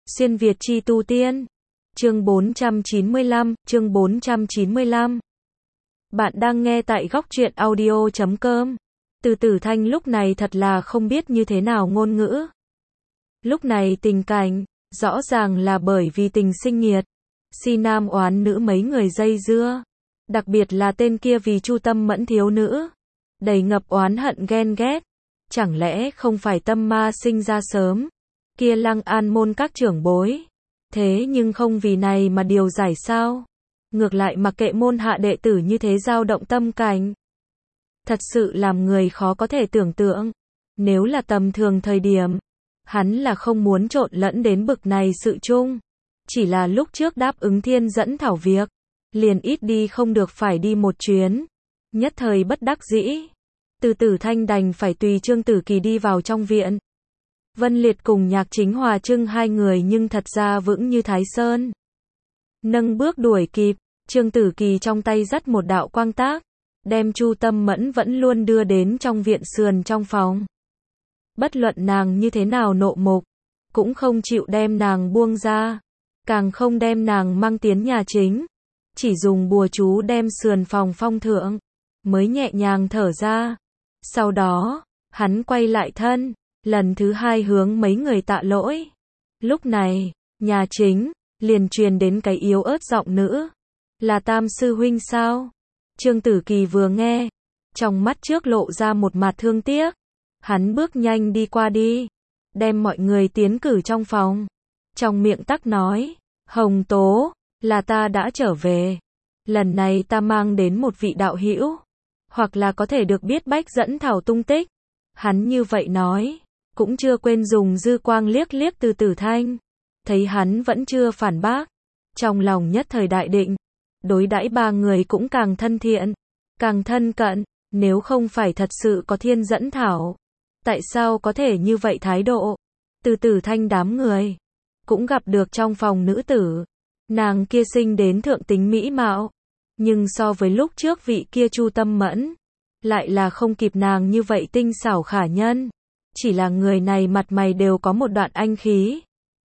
Xuyên Việt chi tu tiên. Chương 495. Bạn đang nghe tại góc truyện audio.com. Từ Tử Thanh lúc này thật là không biết như thế nào ngôn ngữ. Lúc này tình cảnh, rõ ràng là bởi vì tình sinh nghiệt. Si nam oán nữ mấy người dây dưa. Đặc biệt là tên kia vì Chu Tâm Mẫn thiếu nữ. Đầy ngập oán hận ghen ghét. Chẳng lẽ không phải tâm ma sinh ra sớm? Kia Lăng An môn các trưởng bối. Thế nhưng không vì này mà điều giải sao? Ngược lại mặc kệ môn hạ đệ tử như thế dao động tâm cảnh. Thật sự làm người khó có thể tưởng tượng. Nếu là tầm thường thời điểm, hắn là không muốn trộn lẫn đến bực này sự chung. Chỉ là lúc trước đáp ứng Thiên dẫn thảo việc, liền ít đi không được phải đi một chuyến. Nhất thời bất đắc dĩ, Từ Tử Thanh đành phải tùy Trương Tử Kỳ đi vào trong viện. Vân Liệt cùng Nhạc Chính Hòa Trưng hai người nhưng thật ra vững như Thái Sơn. Nâng bước đuổi kịp, Trương Tử Kỳ trong tay dắt một đạo quang tác, đem Chu Tâm Mẫn vẫn luôn đưa đến trong viện sườn trong phòng. Bất luận nàng như thế nào nộ mục, cũng không chịu đem nàng buông ra, càng không đem nàng mang tiến nhà chính, chỉ dùng bùa chú đem sườn phòng phong thượng, mới nhẹ nhàng thở ra. Sau đó, hắn quay lại thân, lần thứ hai hướng mấy người tạ lỗi. Lúc này, nhà chính, liền truyền đến cái yếu ớt giọng nữ. Là Tam sư huynh sao? Trương Tử Kỳ vừa nghe, trong mắt trước lộ ra một mặt thương tiếc. Hắn bước nhanh đi qua đi, đem mọi người tiến cử trong phòng. Trong miệng tắc nói, Hồng Tố, là ta đã trở về. Lần này ta mang đến một vị đạo hữu, hoặc là có thể được biết Bách Dẫn Thảo tung tích. Hắn như vậy nói, cũng chưa quên dùng dư quang liếc liếc Từ Tử Thanh. Thấy hắn vẫn chưa phản bác, trong lòng nhất thời đại định, đối đãi ba người cũng càng thân thiện, càng thân cận. Nếu không phải thật sự có Thiên dẫn thảo, tại sao có thể như vậy thái độ? Từ Tử Thanh đám người cũng gặp được trong phòng nữ tử, nàng kia sinh đến thượng tính mỹ mạo, nhưng so với lúc trước vị kia Chu Tâm Mẫn, lại là không kịp nàng như vậy tinh xảo khả nhân. Chỉ là người này mặt mày đều có một đoạn anh khí.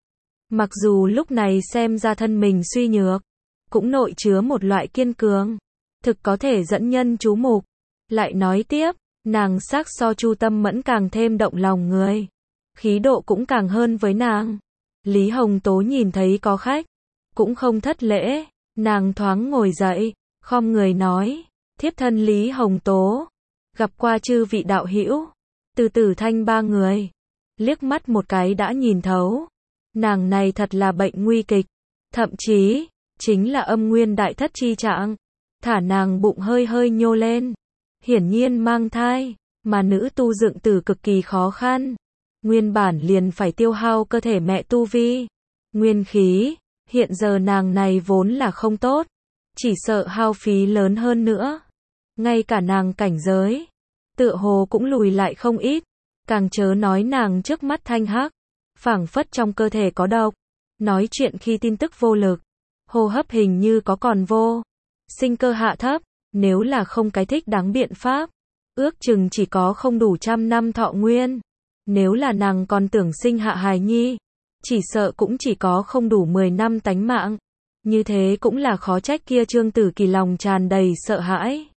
Mặc dù lúc này xem ra thân mình suy nhược, cũng nội chứa một loại kiên cường, thực có thể dẫn nhân chú mục. Lại nói tiếp, nàng sắc so Chu Tâm Mẫn càng thêm động lòng người, khí độ cũng càng hơn với nàng. Lý Hồng Tố nhìn thấy có khách, cũng không thất lễ, nàng thoáng ngồi dậy, khom người nói, thiếp thân Lý Hồng Tố, gặp qua chư vị đạo hữu. Từ Tử Thanh ba người, liếc mắt một cái đã nhìn thấu, nàng này thật là bệnh nguy kịch, thậm chí, chính là âm nguyên đại thất chi trạng, thả nàng bụng hơi hơi nhô lên, hiển nhiên mang thai, mà nữ tu dựng tử cực kỳ khó khăn, nguyên bản liền phải tiêu hao cơ thể mẹ tu vi, nguyên khí, hiện giờ nàng này vốn là không tốt, chỉ sợ hao phí lớn hơn nữa, ngay cả nàng cảnh giới, tựa hồ cũng lùi lại không ít, càng chớ nói nàng trước mắt thanh hắc, phảng phất trong cơ thể có độc, nói chuyện khi tin tức vô lực, hô hấp hình như có còn vô, sinh cơ hạ thấp, nếu là không cái thích đáng biện pháp, ước chừng chỉ có không đủ 100 năm thọ nguyên, nếu là nàng còn tưởng sinh hạ hài nhi, chỉ sợ cũng chỉ có không đủ 10 năm tánh mạng, như thế cũng là khó trách kia Trương Tử Kỳ lòng tràn đầy sợ hãi.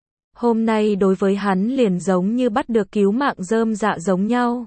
Hôm nay đối với hắn liền giống như bắt được cứu mạng rơm dạ giống nhau.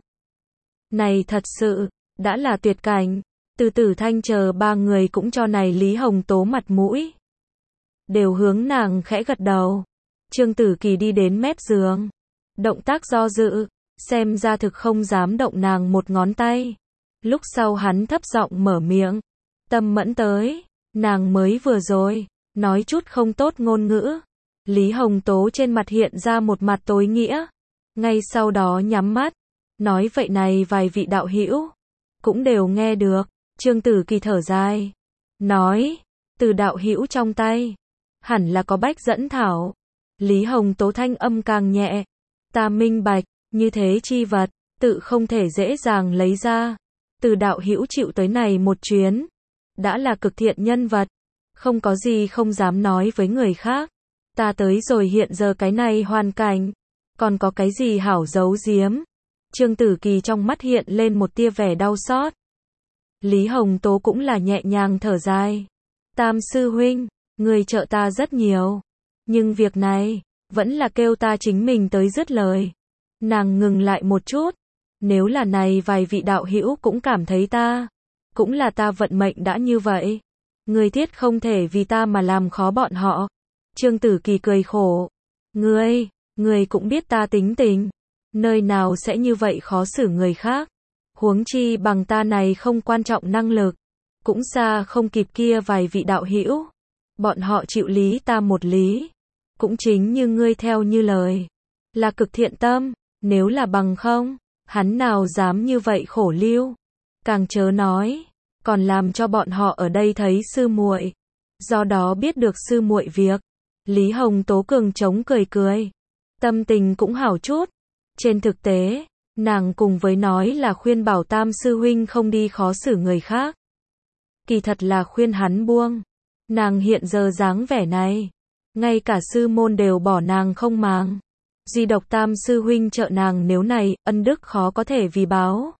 Này thật sự, đã là tuyệt cảnh. Từ Tử Thanh chờ ba người cũng cho này Lý Hồng Tố mặt mũi. Đều hướng nàng khẽ gật đầu. Trương Tử Kỳ đi đến mép giường. Động tác do dự, xem ra thực không dám động nàng một ngón tay. Lúc sau hắn thấp giọng mở miệng. Tâm Mẫn tới, nàng mới vừa rồi, nói chút không tốt ngôn ngữ. Lý Hồng Tố trên mặt hiện ra một mặt tối nghĩa, ngay sau đó nhắm mắt, nói vậy này vài vị đạo hữu cũng đều nghe được. Trương Tử Kỳ thở dài, nói, từ đạo hữu trong tay, hẳn là có Bách Dẫn Thảo. Lý Hồng Tố thanh âm càng nhẹ, ta minh bạch, như thế chi vật, tự không thể dễ dàng lấy ra. Từ đạo hữu chịu tới này một chuyến, đã là cực thiện nhân vật, không có gì không dám nói với người khác. Ta tới rồi hiện giờ cái này hoàn cảnh, còn có cái gì hảo giấu giếm? Trương Tử Kỳ trong mắt hiện lên một tia vẻ đau xót. Lý Hồng Tố cũng là nhẹ nhàng thở dài. Tam sư huynh, người trợ ta rất nhiều. Nhưng việc này, vẫn là kêu ta chính mình tới dứt lời. Nàng ngừng lại một chút. Nếu là này vài vị đạo hữu cũng cảm thấy ta, cũng là ta vận mệnh đã như vậy. Người thiết không thể vì ta mà làm khó bọn họ. Trương Tử Kỳ cười khổ. Ngươi cũng biết ta tính tình. Nơi nào sẽ như vậy khó xử người khác. Huống chi bằng ta này không quan trọng năng lực. Cũng xa không kịp kia vài vị đạo hữu. Bọn họ chịu lý ta một lý. Cũng chính như ngươi theo như lời. Là cực thiện tâm. Nếu là bằng không, hắn nào dám như vậy khổ lưu. Càng chớ nói, còn làm cho bọn họ ở đây thấy sư muội. Do đó biết được sư muội việc. Lý Hồng Tố cường trống cười cười. Tâm tình cũng hảo chút. Trên thực tế, nàng cùng với nói là khuyên bảo Tam sư huynh không đi khó xử người khác. Kỳ thật là khuyên hắn buông. Nàng hiện giờ dáng vẻ này, ngay cả sư môn đều bỏ nàng không màng. Duy độc Tam sư huynh trợ nàng, nếu này, ân đức khó có thể vì báo.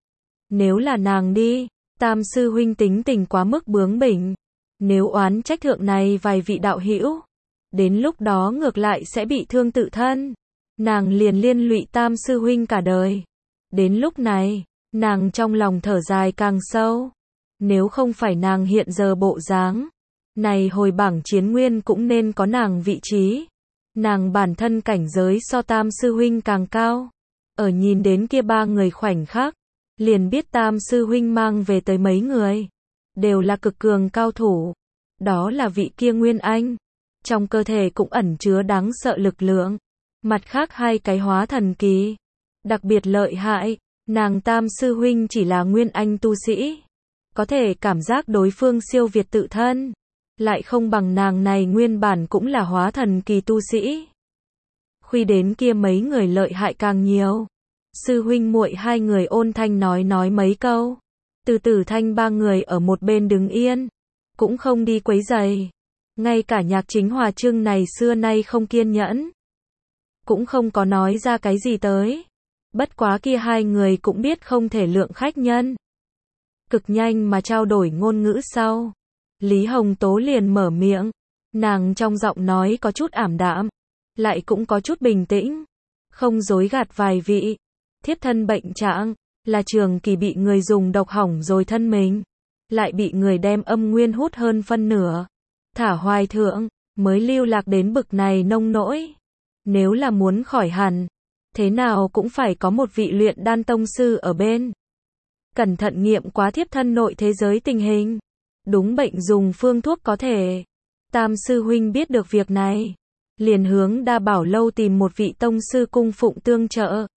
Nếu là nàng đi, Tam sư huynh tính tình quá mức bướng bỉnh. Nếu oán trách thượng này vài vị đạo hữu, đến lúc đó ngược lại sẽ bị thương tự thân. Nàng liền liên lụy Tam sư huynh cả đời. Đến lúc này, nàng trong lòng thở dài càng sâu. Nếu không phải nàng hiện giờ bộ dáng, này hồi bảng chiến nguyên cũng nên có nàng vị trí. Nàng bản thân cảnh giới so Tam sư huynh càng cao. Ở nhìn đến kia ba người khoảnh khắc, liền biết Tam sư huynh mang về tới mấy người, đều là cực cường cao thủ. Đó là vị kia Nguyên Anh. Trong cơ thể cũng ẩn chứa đáng sợ lực lượng. Mặt khác hai cái hóa thần kỳ, đặc biệt lợi hại. Nàng Tam sư huynh chỉ là Nguyên Anh tu sĩ, có thể cảm giác đối phương siêu việt tự thân, lại không bằng nàng này nguyên bản cũng là hóa thần kỳ tu sĩ. Khuy đến kia mấy người lợi hại càng nhiều. Sư huynh muội hai người ôn thanh nói mấy câu. Từ Tử Thanh ba người ở một bên đứng yên, cũng không đi quấy rầy. Ngay cả Nhạc Chính Hòa Trương này xưa nay không kiên nhẫn, cũng không có nói ra cái gì tới. Bất quá kia hai người cũng biết không thể lượng khách nhân. Cực nhanh mà trao đổi ngôn ngữ sau, Lý Hồng Tố liền mở miệng. Nàng trong giọng nói có chút ảm đạm, lại cũng có chút bình tĩnh. Không dối gạt vài vị. Thiếp thân bệnh trạng, là Trường Kỳ bị người dùng độc hỏng rồi thân mình. Lại bị người đem âm nguyên hút hơn phân nửa. Thả hoài thượng, mới lưu lạc đến bực này nông nỗi. Nếu là muốn khỏi hẳn, thế nào cũng phải có một vị luyện đan tông sư ở bên. Cẩn thận nghiệm quá thiếp thân nội thế giới tình hình. Đúng bệnh dùng phương thuốc có thể. Tam sư huynh biết được việc này, liền hướng Đa Bảo lâu tìm một vị tông sư cung phụng tương trợ.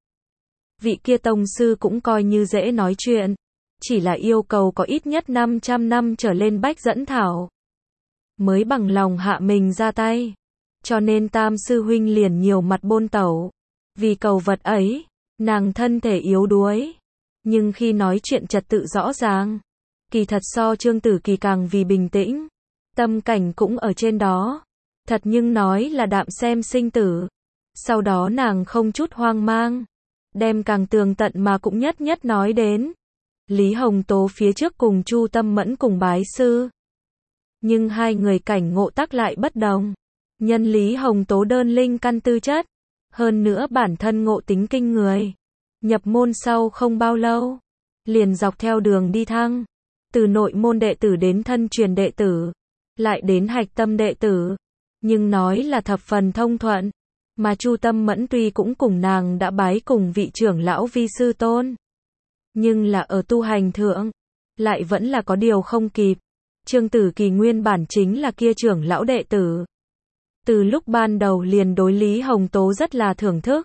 Vị kia tông sư cũng coi như dễ nói chuyện, chỉ là yêu cầu có ít nhất 500 năm trở lên bách dẫn thảo, mới bằng lòng hạ mình ra tay. Cho nên Tam sư huynh liền nhiều mặt bôn tẩu. Vì cầu vật ấy, nàng thân thể yếu đuối, nhưng khi nói chuyện trật tự rõ ràng. Kỳ thật so Trương Tử Kỳ càng vì bình tĩnh, tâm cảnh cũng ở trên đó. Thật nhưng nói là đạm xem sinh tử. Sau đó nàng không chút hoang mang, đem càng tường tận mà cũng nhất nhất nói đến. Lý Hồng Tố phía trước cùng Chu Tâm Mẫn cùng bái sư, nhưng hai người cảnh ngộ tác lại bất đồng. Nhân Lý Hồng Tố đơn linh căn tư chất, hơn nữa bản thân ngộ tính kinh người. Nhập môn sau không bao lâu, liền dọc theo đường đi thăng, từ nội môn đệ tử đến thân truyền đệ tử, lại đến hạch tâm đệ tử, nhưng nói là thập phần thông thuận. Mà Chu Tâm Mẫn tuy cũng cùng nàng đã bái cùng vị trưởng lão vi sư tôn, nhưng là ở tu hành thượng, lại vẫn là có điều không kịp. Trương Tử Kỳ nguyên bản chính là kia trưởng lão đệ tử, từ lúc ban đầu liền đối Lý Hồng Tố rất là thưởng thức,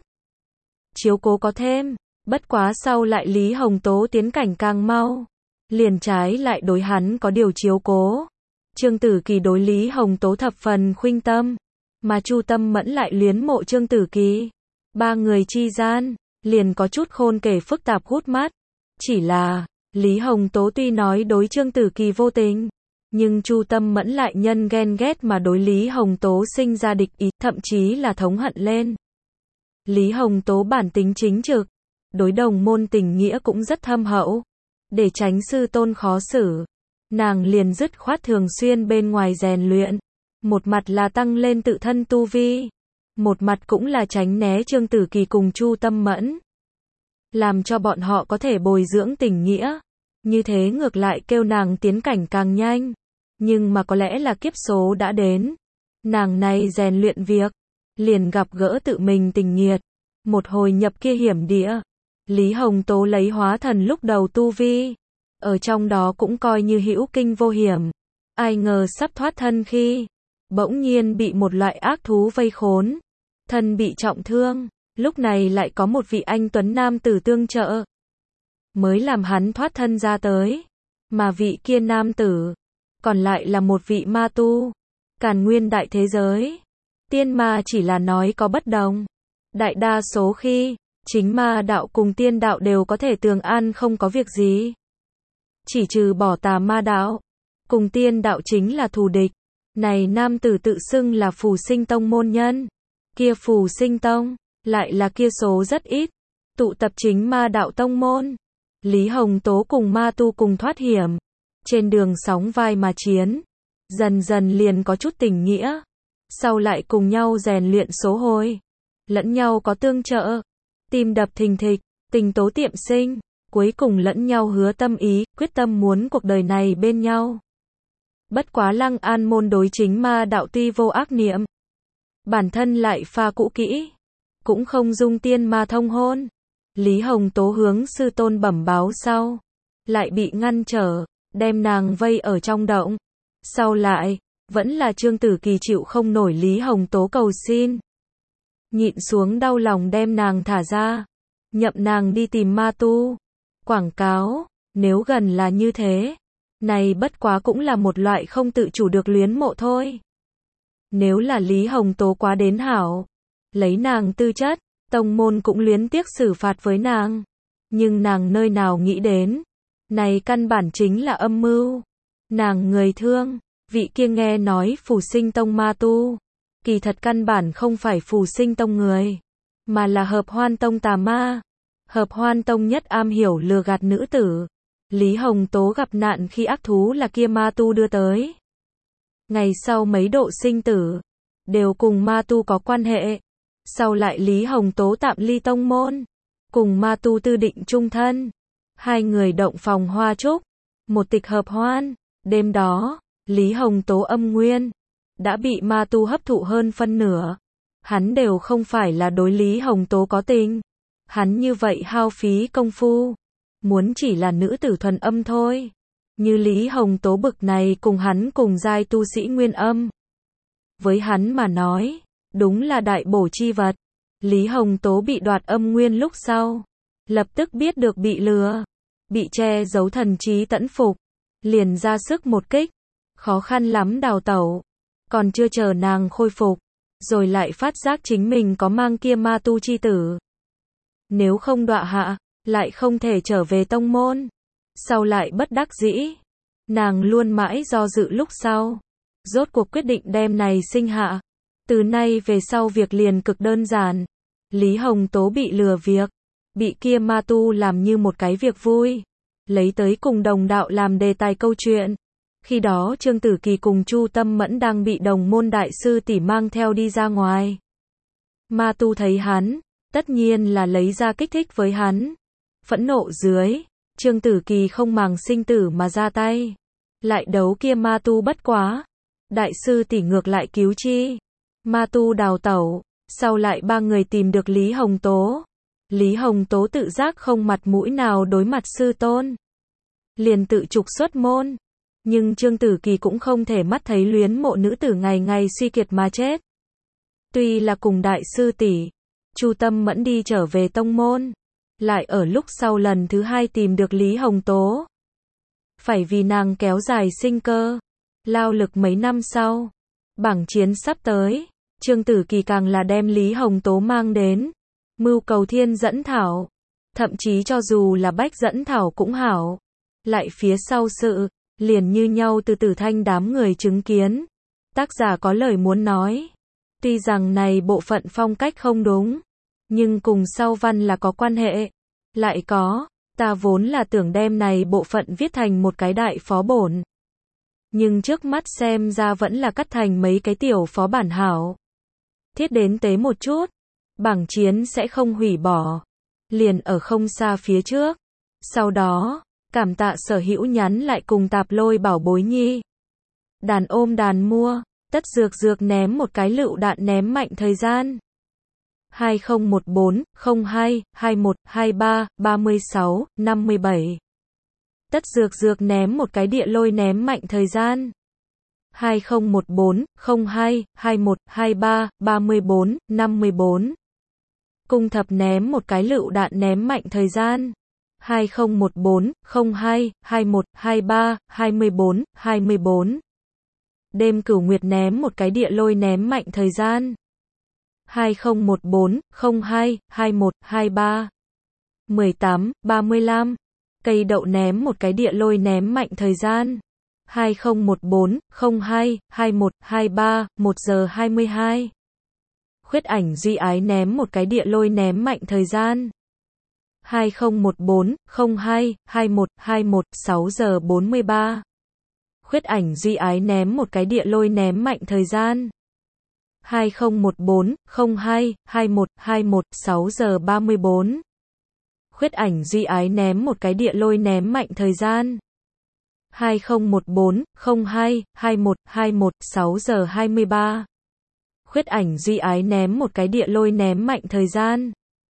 chiếu cố có thêm. Bất quá sau lại Lý Hồng Tố tiến cảnh càng mau, liền trái lại đối hắn có điều chiếu cố. Trương Tử Kỳ đối Lý Hồng Tố thập phần khuynh tâm, mà Chu Tâm Mẫn lại luyến mộ Trương Tử Kỳ. Ba người chi gian, liền có chút khôn kể phức tạp hút mắt. Chỉ là, Lý Hồng Tố tuy nói đối Trương Tử Kỳ vô tình, nhưng Chu Tâm Mẫn lại nhân ghen ghét mà đối Lý Hồng Tố sinh ra địch ý, thậm chí là thống hận lên. Lý Hồng Tố bản tính chính trực, đối đồng môn tình nghĩa cũng rất thâm hậu, Để tránh sư tôn khó xử, nàng liền dứt khoát thường xuyên bên ngoài rèn luyện. Một mặt là tăng lên tự thân tu vi, một mặt cũng là tránh né Trương Tử Kỳ cùng Chu Tâm Mẫn. Làm cho bọn họ có thể bồi dưỡng tình nghĩa. Như thế ngược lại kêu nàng tiến cảnh càng nhanh. Nhưng mà có lẽ là kiếp số đã đến. Nàng này rèn luyện việc, liền gặp gỡ tự mình tình nghiệt. Một hồi nhập kia hiểm địa, Lý Hồng Tố lấy hóa thần lúc đầu tu vi. Ở trong đó cũng coi như hữu kinh vô hiểm. Ai ngờ sắp thoát thân khi, bỗng nhiên bị một loại ác thú vây khốn. Thân bị trọng thương, lúc này lại có một vị anh tuấn nam tử tương trợ. Mới làm hắn thoát thân ra tới. Mà vị kia nam tử, còn lại là một vị ma tu. Càn nguyên đại thế giới, tiên ma chỉ là nói có bất đồng. Đại đa số khi, chính ma đạo cùng tiên đạo đều có thể tường an không có việc gì. Chỉ trừ bỏ tà ma đạo, cùng tiên đạo chính là thù địch. Này nam tử tự xưng là Phù Sinh Tông môn nhân. Kia Phù Sinh Tông, lại là kia số rất ít. Tụ tập chính ma đạo tông môn. Lý Hồng Tố cùng ma tu cùng thoát hiểm. Trên đường sóng vai mà chiến. Dần dần liền có chút tình nghĩa. Sau lại cùng nhau rèn luyện số hồi. Lẫn nhau có tương trợ. Tim đập thình thịch, tình tố tiệm sinh. Cuối cùng lẫn nhau hứa tâm ý, quyết tâm muốn cuộc đời này bên nhau. Bất quá Lăng An môn đối chính ma đạo tuy vô ác niệm. Bản thân lại pha cũ kỹ. Cũng không dung tiên ma thông hôn. Lý Hồng Tố hướng sư tôn bẩm báo sau. Lại bị ngăn trở, đem nàng vây ở trong động. Sau lại, vẫn là Trương Tử Kỳ chịu không nổi Lý Hồng Tố cầu xin. Nhịn xuống đau lòng đem nàng thả ra. Nhậm nàng đi tìm ma tu. Quảng cáo, nếu gần là như thế. Này bất quá cũng là một loại không tự chủ được luyến mộ thôi. Nếu là Lý Hồng Tố quá đến hảo. Lấy nàng tư chất, tông môn cũng luyến tiếc xử phạt với nàng. Nhưng nàng nơi nào nghĩ đến. Này căn bản chính là âm mưu. Nàng người thương, vị kia nghe nói Phù Sinh Tông ma tu. Kỳ thật căn bản không phải Phù Sinh Tông người. Mà là Hợp Hoan Tông tà ma. Hợp Hoan Tông nhất am hiểu lừa gạt nữ tử. Lý Hồng Tố gặp nạn khi ác thú là kia ma tu đưa tới. Ngày sau mấy độ sinh tử, đều cùng ma tu có quan hệ. Sau lại Lý Hồng Tố tạm ly tông môn, cùng ma tu tư định chung thân. Hai người động phòng hoa trúc, một tịch hợp hoan. Đêm đó, Lý Hồng Tố âm nguyên, đã bị ma tu hấp thụ hơn phân nửa. Hắn đều không phải là đối Lý Hồng Tố có tình. Hắn như vậy hao phí công phu, muốn chỉ là nữ tử thuần âm thôi. Như Lý Hồng Tố bực này cùng hắn cùng giai tu sĩ nguyên âm. Với hắn mà nói, đúng là đại bổ chi vật. Lý Hồng Tố bị đoạt âm nguyên lúc sau, lập tức biết được bị lừa, bị che giấu thần trí tẫn phục, liền ra sức một kích, khó khăn lắm đào tẩu. Còn chưa chờ nàng khôi phục, rồi lại phát giác chính mình có mang kia ma tu chi tử. Nếu không đọa hạ, lại không thể trở về tông môn. Sau lại bất đắc dĩ, nàng luôn mãi do dự lúc sau, rốt cuộc quyết định đem này sinh hạ. Từ nay về sau việc liền cực đơn giản. Lý Hồng Tố bị lừa việc, bị kia ma tu làm như một cái việc vui, lấy tới cùng đồng đạo làm đề tài câu chuyện. Khi đó Trương Tử Kỳ cùng Chu Tâm Mẫn đang bị đồng môn đại sư tỷ mang theo đi ra ngoài. Ma tu thấy hắn, tất nhiên là lấy ra kích thích với hắn. Phẫn nộ dưới, Trương Tử Kỳ không màng sinh tử mà ra tay. Lại đấu kia ma tu bất quá. Đại sư tỷ ngược lại cứu chi. Ma tu đào tẩu, sau lại ba người tìm được Lý Hồng Tố. Lý Hồng Tố tự giác không mặt mũi nào đối mặt sư tôn. Liền tự trục xuất môn. Nhưng Trương Tử Kỳ cũng không thể mắt thấy luyến mộ nữ tử ngày ngày suy kiệt mà chết. Tuy là cùng đại sư tỷ, Chu Tâm Mẫn đi trở về tông môn. Lại ở lúc sau lần thứ hai tìm được Lý Hồng Tố. Phải vì nàng kéo dài sinh cơ. Lao lực mấy năm sau. Bảng chiến sắp tới. Trương Tử Kỳ càng là đem Lý Hồng Tố mang đến. Mưu cầu thiên dẫn thảo. Thậm chí cho dù là bách dẫn thảo cũng hảo. Lại phía sau sự, liền như nhau từ Tử Thanh đám người chứng kiến. Tác giả có lời muốn nói. Tuy rằng này bộ phận phong cách không đúng. Nhưng cùng sau văn là có quan hệ. Lại có, Ta vốn là tưởng đem này bộ phận viết thành một cái đại phó bổn. Nhưng trước mắt xem ra vẫn là cắt thành mấy cái tiểu phó bản hảo. Thiết đến tế một chút. Bảng chiến sẽ không hủy bỏ. Liền ở không xa phía trước. Sau đó, cảm tạ sở hữu nhắn lại cùng tạp lôi bảo bối nhi. Đàn ôm đàn mua, tất dược ném một cái lựu đạn ném mạnh thời gian. 2014, 02, 21, 23, 36, 57. Tất dược ném một cái địa lôi ném mạnh thời gian. 2014, 02, 21, 23, 34, 54. Cung thập ném một cái lựu đạn ném mạnh thời gian. 2014, 02, 21, 23, 24, 24. Đêm cửu nguyệt ném một cái địa lôi ném mạnh thời gian. 2014, 02, 21, 23. 18, 35. Cây đậu ném một cái địa lôi ném mạnh thời gian. 2014, 02, 21, 23, 1 giờ 22. Khuyết ảnh duy ái ném một cái địa lôi ném mạnh thời gian. 2014, 02, 21, 21, 6 giờ 43. Khuyết ảnh duy ái ném một cái địa lôi ném mạnh thời gian. 2014, 02, 21, 21, 6 giờ 34. Khuyết ảnh duy ái ném một cái địa lôi ném mạnh thời gian. 2014, 02, 21, 21, 6 giờ 23. Khuyết ảnh duy ái ném một cái địa lôi ném mạnh thời gian.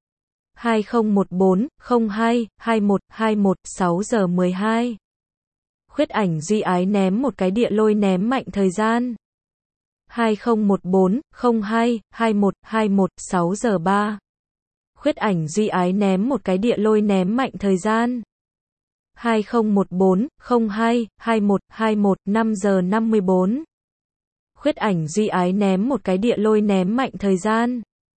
2014, 02, 21, 21, 6 giờ 12. Khuyết ảnh duy ái ném một cái địa lôi ném mạnh thời gian. 2014, 02, 21, 21, 6 giờ 3. Khuyết ảnh duy ái ném một cái địa lôi ném mạnh thời gian. 2014, 02, 21, 21, 5 giờ 54. Khuyết ảnh duy ái ném một cái địa lôi ném mạnh thời gian.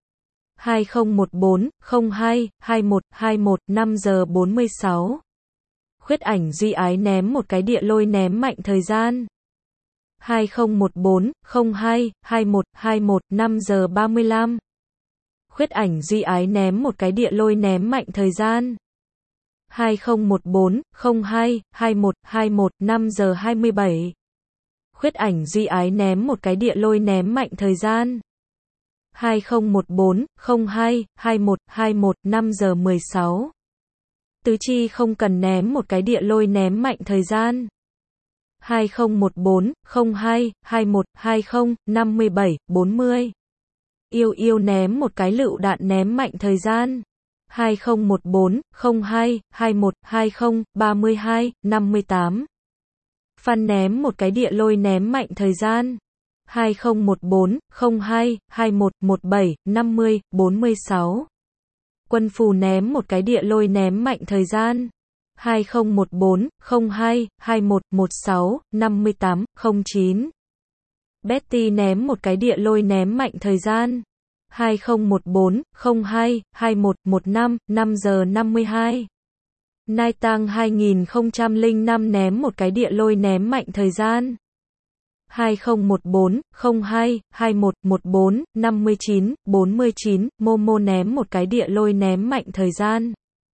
2014, 02, 21, 21, 5 giờ 46. Khuyết ảnh duy ái ném một cái địa lôi ném mạnh thời gian. 2014, 02, 21, 21, 5 giờ 35. Khuyết ảnh duy ái ném một cái địa lôi ném mạnh thời gian. 2014, 02, 21, 21, 5 giờ 27. Khuyết ảnh duy ái ném một cái địa lôi ném mạnh thời gian. 2014, 02, 21, 21, 5 giờ 16. Tứ chi không cần ném một cái địa lôi ném mạnh thời gian. 2014, 02, 21, 20, 57, 40. Yêu ném một cái lựu đạn ném mạnh thời gian. 2014, 02, 21, 20, 32, 58. Phan ném một cái địa lôi ném mạnh thời gian. 2014, 02, 21, 17, 50, 46. Quân phù ném một cái địa lôi ném mạnh thời gian. 2014, 02, 21, 16, 58, 09. Betty ném một cái địa lôi ném mạnh thời gian. 2014, 02, 21, 15, 5 giờ 52. Nai Tang 2005 ném một cái địa lôi ném mạnh thời gian. 2014, 02, 21, 14, 59, 49. Momo ném một cái địa lôi ném mạnh thời gian.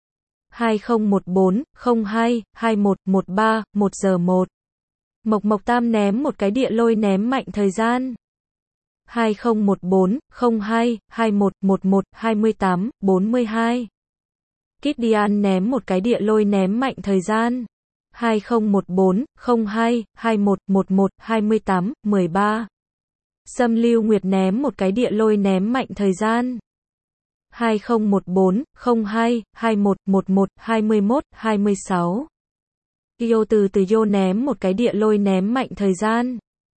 2014, 02, 21, 13, 1 giờ 1. Mộc Tam ném một cái địa lôi ném mạnh thời gian. 2014, 02, 21, 11, 28, 42. Kidian ném một cái địa lôi ném mạnh thời gian. 2014, 02, 21, 11, 28, 13. Sâm Lưu Nguyệt ném một cái địa lôi ném mạnh thời gian. 2014, 02, 21, 11, 21, 26. Yo từ Yo ném một cái địa lôi ném mạnh thời gian.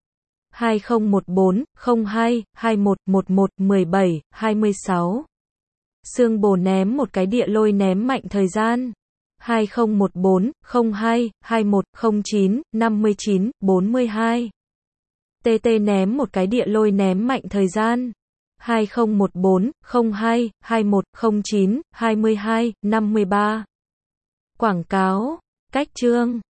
2014, 02, 21, 11, 17, 26. Sương Bồ ném một cái địa lôi ném mạnh thời gian. 2014, 02, 21, 09, 59, 42. TT ném một cái địa lôi ném mạnh thời gian. 2014, 02, 21, 09, 22, 53. Quảng cáo, cách chương